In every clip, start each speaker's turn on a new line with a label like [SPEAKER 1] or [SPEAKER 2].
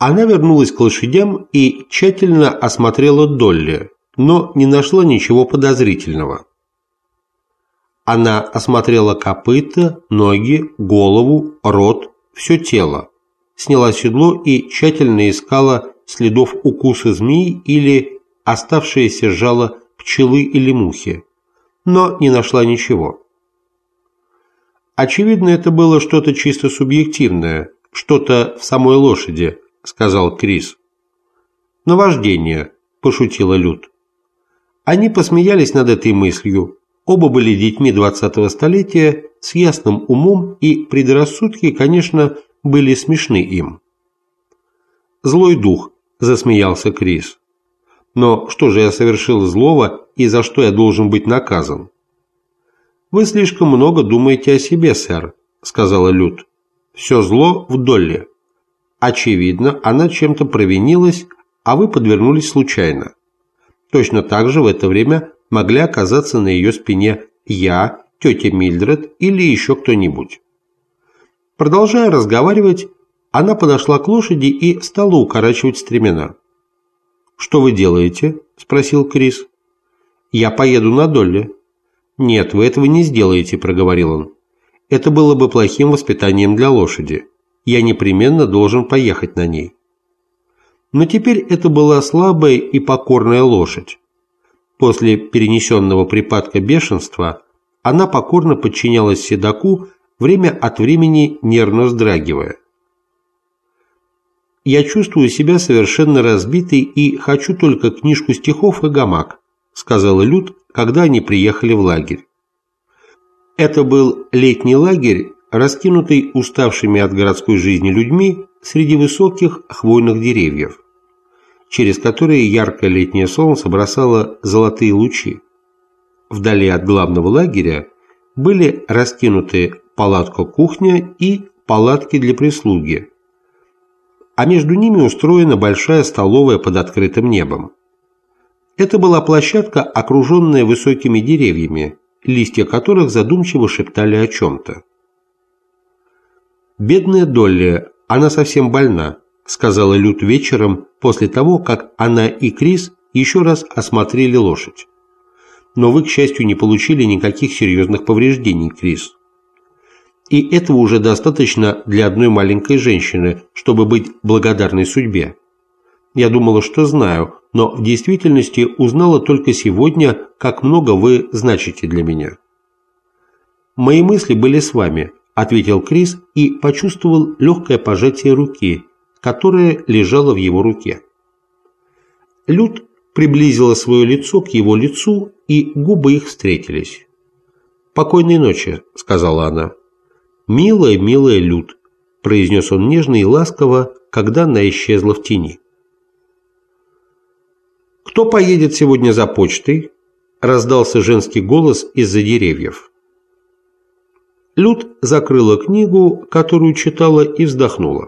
[SPEAKER 1] Она вернулась к лошадям и тщательно осмотрела Долли, но не нашла ничего подозрительного. Она осмотрела копыта, ноги, голову, рот, все тело, сняла седло и тщательно искала следов укуса змеи или оставшееся жало пчелы или мухи, но не нашла ничего. «Очевидно, это было что-то чисто субъективное, что-то в самой лошади», — сказал Крис. «Наваждение», — пошутила Люд. Они посмеялись над этой мыслью. Оба были детьми 20-го столетия с ясным умом, и предрассудки, конечно, были смешны им. «Злой дух», – засмеялся Крис. «Но что же я совершил злого и за что я должен быть наказан?» «Вы слишком много думаете о себе, сэр», – сказала Люд. «Все зло в Долли. Очевидно, она чем-то провинилась, а вы подвернулись случайно. Точно так же в это время могли оказаться на ее спине я, тетя Мильдред или еще кто-нибудь». Продолжая разговаривать, она подошла к лошади и стала укорачивать стремена. «Что вы делаете?» – спросил Крис. «Я поеду на Долли». «Нет, вы этого не сделаете», – проговорил он. «Это было бы плохим воспитанием для лошади. Я непременно должен поехать на ней». Но теперь это была слабая и покорная лошадь. После перенесенного припадка бешенства она покорно подчинялась седоку, время от времени нервно вздрагивая. «Я чувствую себя совершенно разбитой и хочу только книжку стихов и гамак», – сказала Люд, когда они приехали в лагерь. Это был летний лагерь, раскинутый уставшими от городской жизни людьми среди высоких хвойных деревьев, через которые яркое летнее солнце бросало золотые лучи. Вдали от главного лагеря были раскинуты палатка-кухня и палатки для прислуги, а между ними устроена большая столовая под открытым небом. Это была площадка, окруженная высокими деревьями, листья которых задумчиво шептали о чем-то. «Бедная Долли, она совсем больна», – сказала Люд вечером после того, как она и Крис еще раз осмотрели лошадь. «Но вы, к счастью, не получили никаких серьезных повреждений, Крис. И этого уже достаточно для одной маленькой женщины, чтобы быть благодарной судьбе. Я думала, что знаю, но в действительности узнала только сегодня, как много вы значите для меня». «Мои мысли были с вами», – ответил Крис и почувствовал легкое пожатие руки, которое лежало в его руке. Люд приблизила свое лицо к его лицу, и губы их встретились. «Покойной ночи», – сказала она. «Милая, милая Люд», – произнес он нежно и ласково, когда она исчезла в тени. «Кто поедет сегодня за почтой?» – раздался женский голос из-за деревьев. Люд закрыла книгу, которую читала, и вздохнула.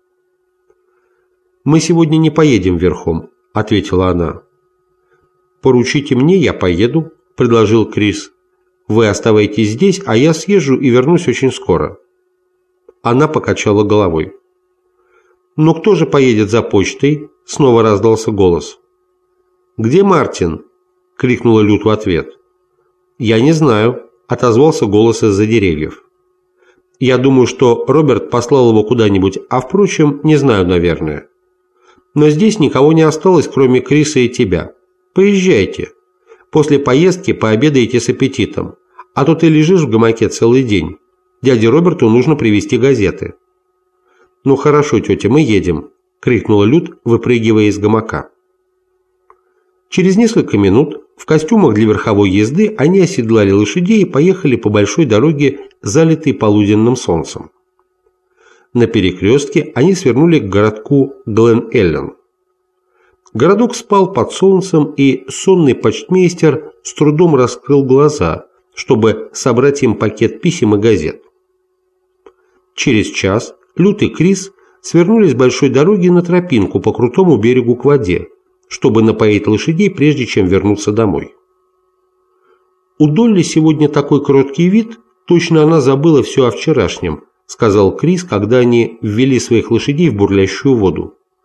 [SPEAKER 1] «Мы сегодня не поедем верхом», – ответила она. «Поручите мне, я поеду», – предложил Крис. «Вы оставайтесь здесь, а я съезжу и вернусь очень скоро». Она покачала головой. «Но кто же поедет за почтой?» – снова раздался голос. «Где Мартин?» – крикнула Люд в ответ. «Я не знаю», – отозвался голос из-за деревьев. «Я думаю, что Роберт послал его куда-нибудь, а впрочем, не знаю, наверное. Но здесь никого не осталось, кроме Криса и тебя. Поезжайте. После поездки пообедаете с аппетитом, а то ты лежишь в гамаке целый день. Дяде Роберту нужно привезти газеты». «Ну хорошо, тетя, мы едем», – крикнула Люд, выпрыгивая из гамака. Через несколько минут в костюмах для верховой езды они оседлали лошадей и поехали по большой дороге, залитой полуденным солнцем. На перекрестке они свернули к городку Глен-Эллен. Городок спал под солнцем, и сонный почтмейстер с трудом раскрыл глаза, чтобы собрать им пакет писем и газет. Через час Люд и Крис свернули с большой дороги на тропинку по крутому берегу к воде, чтобы напоить лошадей, прежде чем вернуться домой. «У Долли сегодня такой кроткий вид, точно она забыла все о вчерашнем», сказал Крис, когда они ввели своих лошадей в бурлящую воду.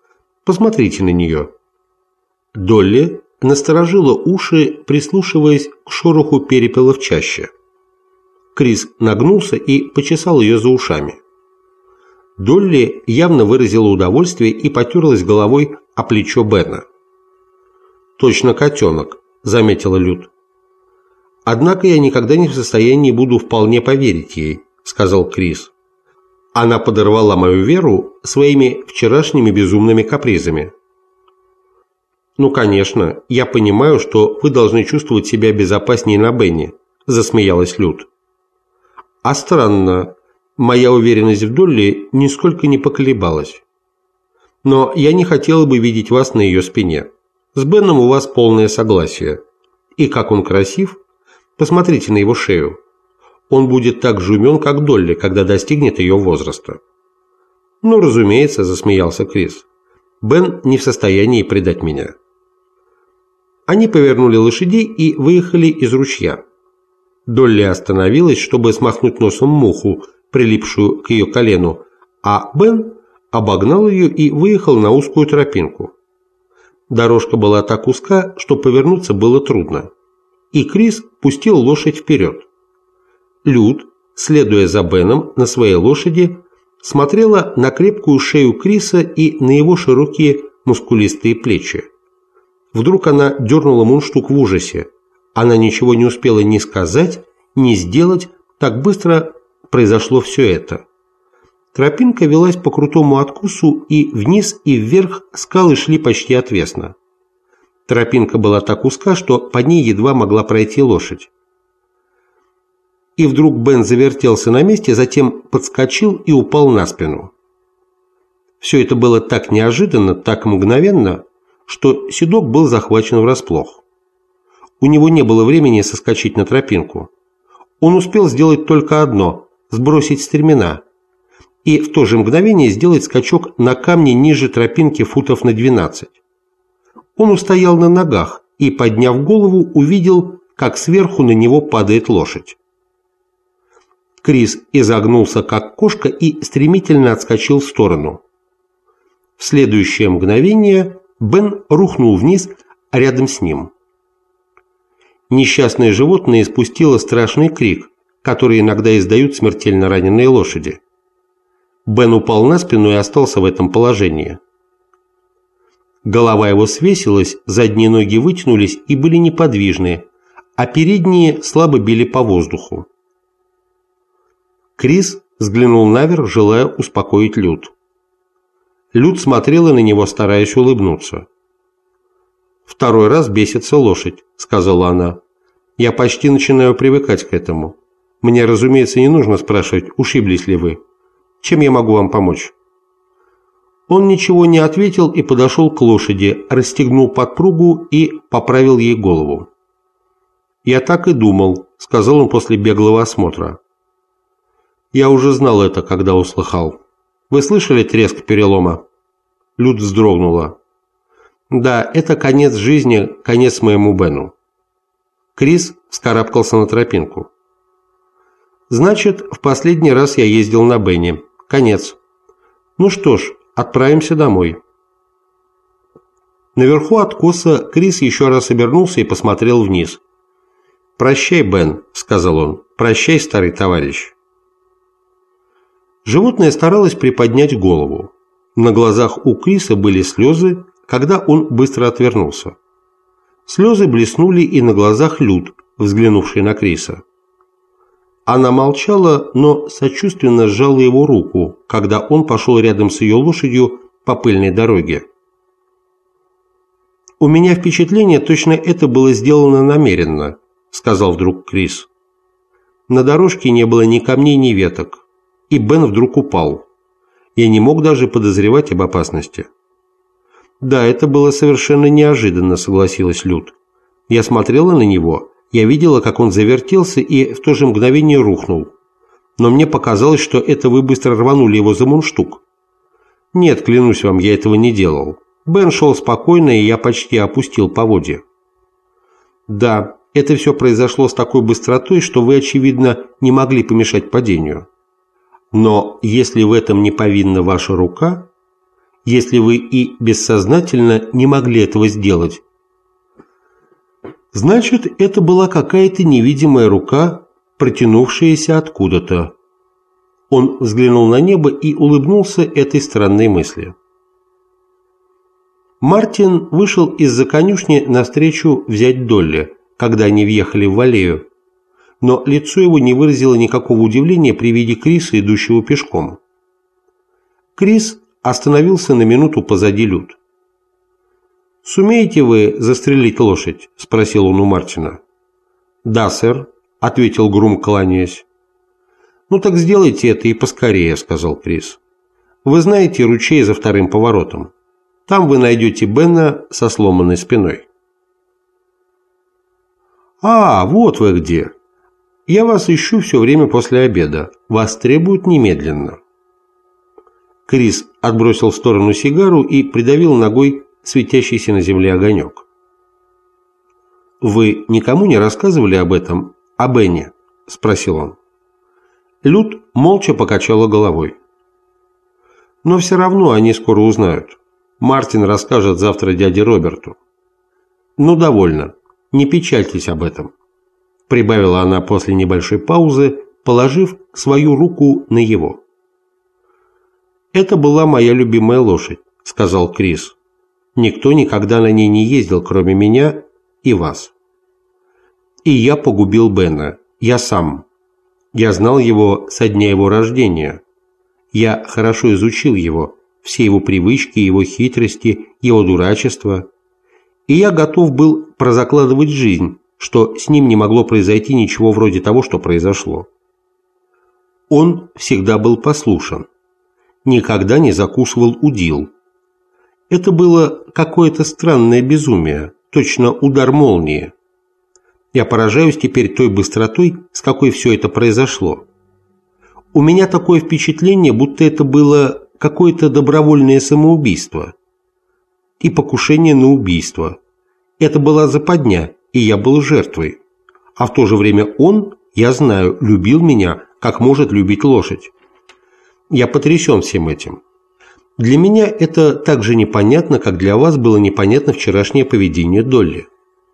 [SPEAKER 1] Посмотрите на нее». Долли насторожила уши, прислушиваясь к шороху перепела в чаще. Крис нагнулся и почесал ее за ушами. Долли явно выразила удовольствие и потерлась головой о плечо Бена. «Точно котенок», – заметила Люд. «Однако я никогда не в состоянии буду вполне поверить ей», – сказал Крис. «Она подорвала мою веру своими вчерашними безумными капризами». «Ну, конечно, я понимаю, что вы должны чувствовать себя безопаснее на Бенни», – засмеялась Люд. «А странно, моя уверенность в Долли нисколько не поколебалась. Но я не хотела бы видеть вас на ее спине. С Беном у вас полное согласие. И как он красив! Посмотрите на его шею. Он будет так же умен, как Долли, когда достигнет ее возраста». «Ну, разумеется», – засмеялся Крис. «Бен не в состоянии предать меня». Они повернули лошадей и выехали из ручья. Долли остановилась, чтобы смахнуть носом муху, прилипшую к ее колену, а Бен обогнал ее и выехал на узкую тропинку. Дорожка была так узка, что повернуться было трудно, и Крис пустил лошадь вперед. Люд, следуя за Беном на своей лошади, смотрела на крепкую шею Криса и на его широкие мускулистые плечи. Вдруг она дернула мундштук в ужасе. Она ничего не успела ни сказать, ни сделать, так быстро произошло все это. Тропинка велась по крутому откосу, и вниз и вверх скалы шли почти отвесно. Тропинка была так узка, что по ней едва могла пройти лошадь. И вдруг Бен завертелся на месте, затем подскочил и упал на спину. Все это было так неожиданно, так мгновенно, что седок был захвачен врасплох. У него не было времени соскочить на тропинку. Он успел сделать только одно – сбросить стремена, и в то же мгновение сделать скачок на камне ниже тропинки футов на 12. Он устоял на ногах и, подняв голову, увидел, как сверху на него падает лошадь. Крис изогнулся, как кошка, и стремительно отскочил в сторону. В следующее мгновение Бен рухнул вниз, а рядом с ним. Несчастное животное испустило страшный крик, который иногда издают смертельно раненые лошади. Бен упал на спину и остался в этом положении. Голова его свесилась, задние ноги вытянулись и были неподвижны, а передние слабо били по воздуху. Крис взглянул наверх, желая успокоить Люд. Люд смотрела на него, стараясь улыбнуться. «Второй раз бесится лошадь», — сказала она. «Я почти начинаю привыкать к этому. Мне, разумеется, не нужно спрашивать, ушиблись ли вы. Чем я могу вам помочь?» Он ничего не ответил и подошел к лошади, расстегнул подпругу и поправил ей голову. «Я так и думал», — сказал он после беглого осмотра. «Я уже знал это, когда услыхал. Вы слышали треск перелома?» Люд вздрогнула. «Да, это конец жизни, конец моему Бену». Крис вскарабкался на тропинку. «Значит, в последний раз я ездил на Бенни. Конец. Ну что ж, отправимся домой». Наверху откоса Крис еще раз обернулся и посмотрел вниз. «Прощай, Бен», — сказал он. «Прощай, старый товарищ». Животное старалось приподнять голову. На глазах у Криса были слезы, когда он быстро отвернулся. Слезы блеснули и на глазах Люд, взглянувшей на Криса. Она молчала, но сочувственно сжала его руку, когда он пошел рядом с ее лошадью по пыльной дороге. «У меня впечатление, точно это было сделано намеренно», — сказал вдруг Крис. На дорожке не было ни камней, ни веток. И Бен вдруг упал. Я не мог даже подозревать об опасности. «Да, это было совершенно неожиданно», — согласилась Люд. «Я смотрела на него, я видела, как он завертелся и в то же мгновение рухнул. Но мне показалось, что это вы быстро рванули его за мундштук». «Нет, клянусь вам, я этого не делал. Бен шел спокойно, и я почти опустил поводья». «Да, это все произошло с такой быстротой, что вы, очевидно, не могли помешать падению. Но если в этом не повинна ваша рука, если вы и бессознательно не могли этого сделать. Значит, это была какая-то невидимая рука, протянувшаяся откуда-то. Он взглянул на небо и улыбнулся этой странной мысли. Мартин вышел из-за конюшни навстречу взять Долли, когда они въехали в аллею, но лицо его не выразило никакого удивления при виде Криса, идущего пешком. Крис остановился на минуту позади Люд. «Сумеете вы застрелить лошадь?» – спросил он у Мартина. «Да, сэр», – ответил грум, кланяясь. «Ну так сделайте это и поскорее», – сказал Крис. «Вы знаете ручей за вторым поворотом. Там вы найдете Бена со сломанной спиной». «А, вот вы где. Я вас ищу все время после обеда. Вас требуют немедленно». Крис отбросил в сторону сигару и придавил ногой светящийся на земле огонек. «Вы никому не рассказывали об этом, о Бене?» – спросил он. Люд молча покачала головой. «Но все равно они скоро узнают. Мартин расскажет завтра дяде Роберту». «Ну, довольно. Не печальтесь об этом», – прибавила она после небольшой паузы, положив свою руку на его. «Это была моя любимая лошадь», – сказал Крис. «Никто никогда на ней не ездил, кроме меня и вас. И я погубил Бена. Я сам. Я знал его со дня его рождения. Я хорошо изучил его, все его привычки, его хитрости, его дурачество. И я готов был прозакладывать жизнь, что с ним не могло произойти ничего вроде того, что произошло. Он всегда был послушен. Никогда не закусывал удил. Это было какое-то странное безумие, точно удар молнии. Я поражаюсь теперь той быстротой, с какой все это произошло. У меня такое впечатление, будто это было какое-то добровольное самоубийство и покушение на убийство. Это была западня, и я был жертвой. А в то же время он, я знаю, любил меня, как может любить лошадь. Я потрясен всем этим. Для меня это так же непонятно, как для вас было непонятно вчерашнее поведение Долли».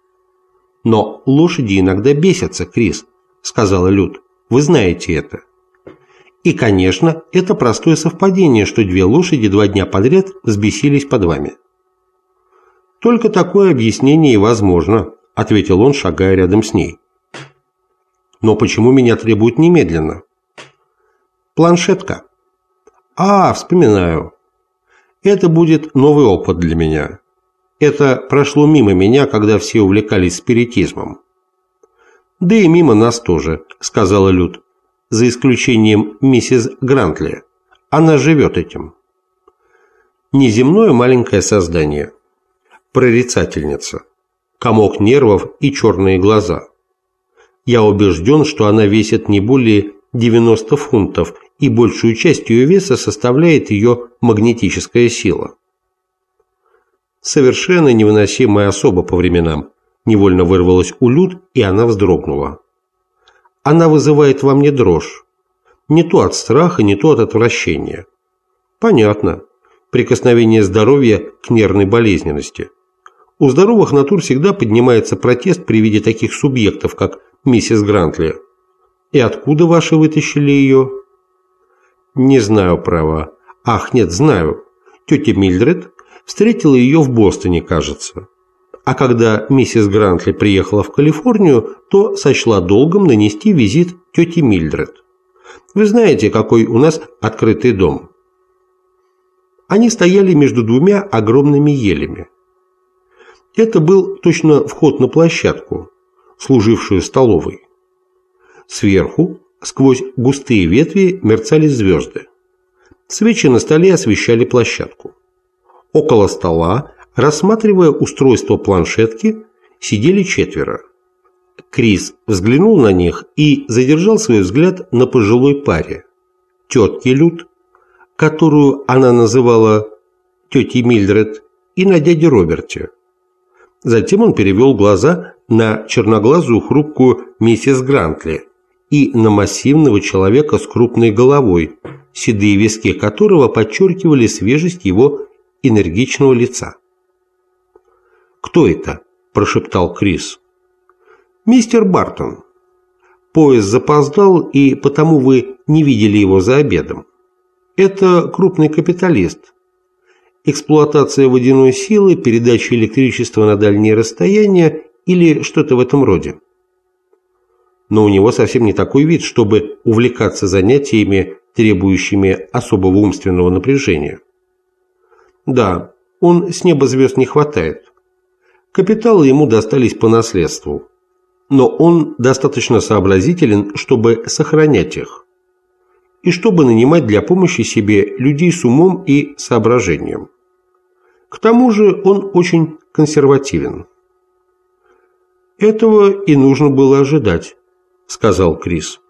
[SPEAKER 1] «Но лошади иногда бесятся, Крис», – сказала Люд. «Вы знаете это». «И, конечно, это простое совпадение, что две лошади 2 дня подряд взбесились под вами». «Только такое объяснение и возможно», – ответил он, шагая рядом с ней. «Но почему меня требуют немедленно?» «Планшетка». «А, вспоминаю. Это будет новый опыт для меня. Это прошло мимо меня, когда все увлекались спиритизмом». «Да и мимо нас тоже», – сказала Люд, – «за исключением миссис Грантли. Она живет этим». Неземное маленькое создание. Прорицательница. Комок нервов и черные глаза. Я убежден, что она весит не более 90 фунтов, и большую часть ее веса составляет ее магнетическая сила. «Совершенно невыносимая особа по временам», невольно вырвалась у Люд, и она вздрогнула. «Она вызывает во мне дрожь. Не то от страха, не то от отвращения». «Понятно. Прикосновение здоровья к нервной болезненности. У здоровых натур всегда поднимается протест при виде таких субъектов, как миссис Грантли. И откуда ваши вытащили ее?» «Не знаю, право. Ах, нет, знаю. Тетя Мильдред встретила ее в Бостоне, кажется. А когда миссис Грантли приехала в Калифорнию, то сочла долгом нанести визит тете Мильдред. Вы знаете, какой у нас открытый дом». Они стояли между 2 огромными елями. Это был точно вход на площадку, служившую столовой. Сверху, сквозь густые ветви, мерцали звезды. Свечи на столе освещали площадку. Около стола, рассматривая устройство планшетки, сидели 4. Крис взглянул на них и задержал свой взгляд на пожилой паре. Тетке Люд, которую она называла тетей Мильдред, и на дяде Роберте. Затем он перевел глаза на черноглазую хрупкую миссис Грантли и на массивного человека с крупной головой, седые виски которого подчеркивали свежесть его энергичного лица. «Кто это?» – прошептал Крис. «Мистер Бартон. Поезд запоздал, и потому вы не видели его за обедом. Это крупный капиталист. Эксплуатация водяной силы, передача электричества на дальние расстояния или что-то в этом роде. Но у него совсем не такой вид, чтобы увлекаться занятиями, требующими особого умственного напряжения. Да, он с неба звезд не хватает. Капиталы ему достались по наследству. Но он достаточно сообразителен, чтобы сохранять их. И чтобы нанимать для помощи себе людей с умом и соображением. К тому же он очень консервативен». «Этого и нужно было ожидать», – сказал Крис.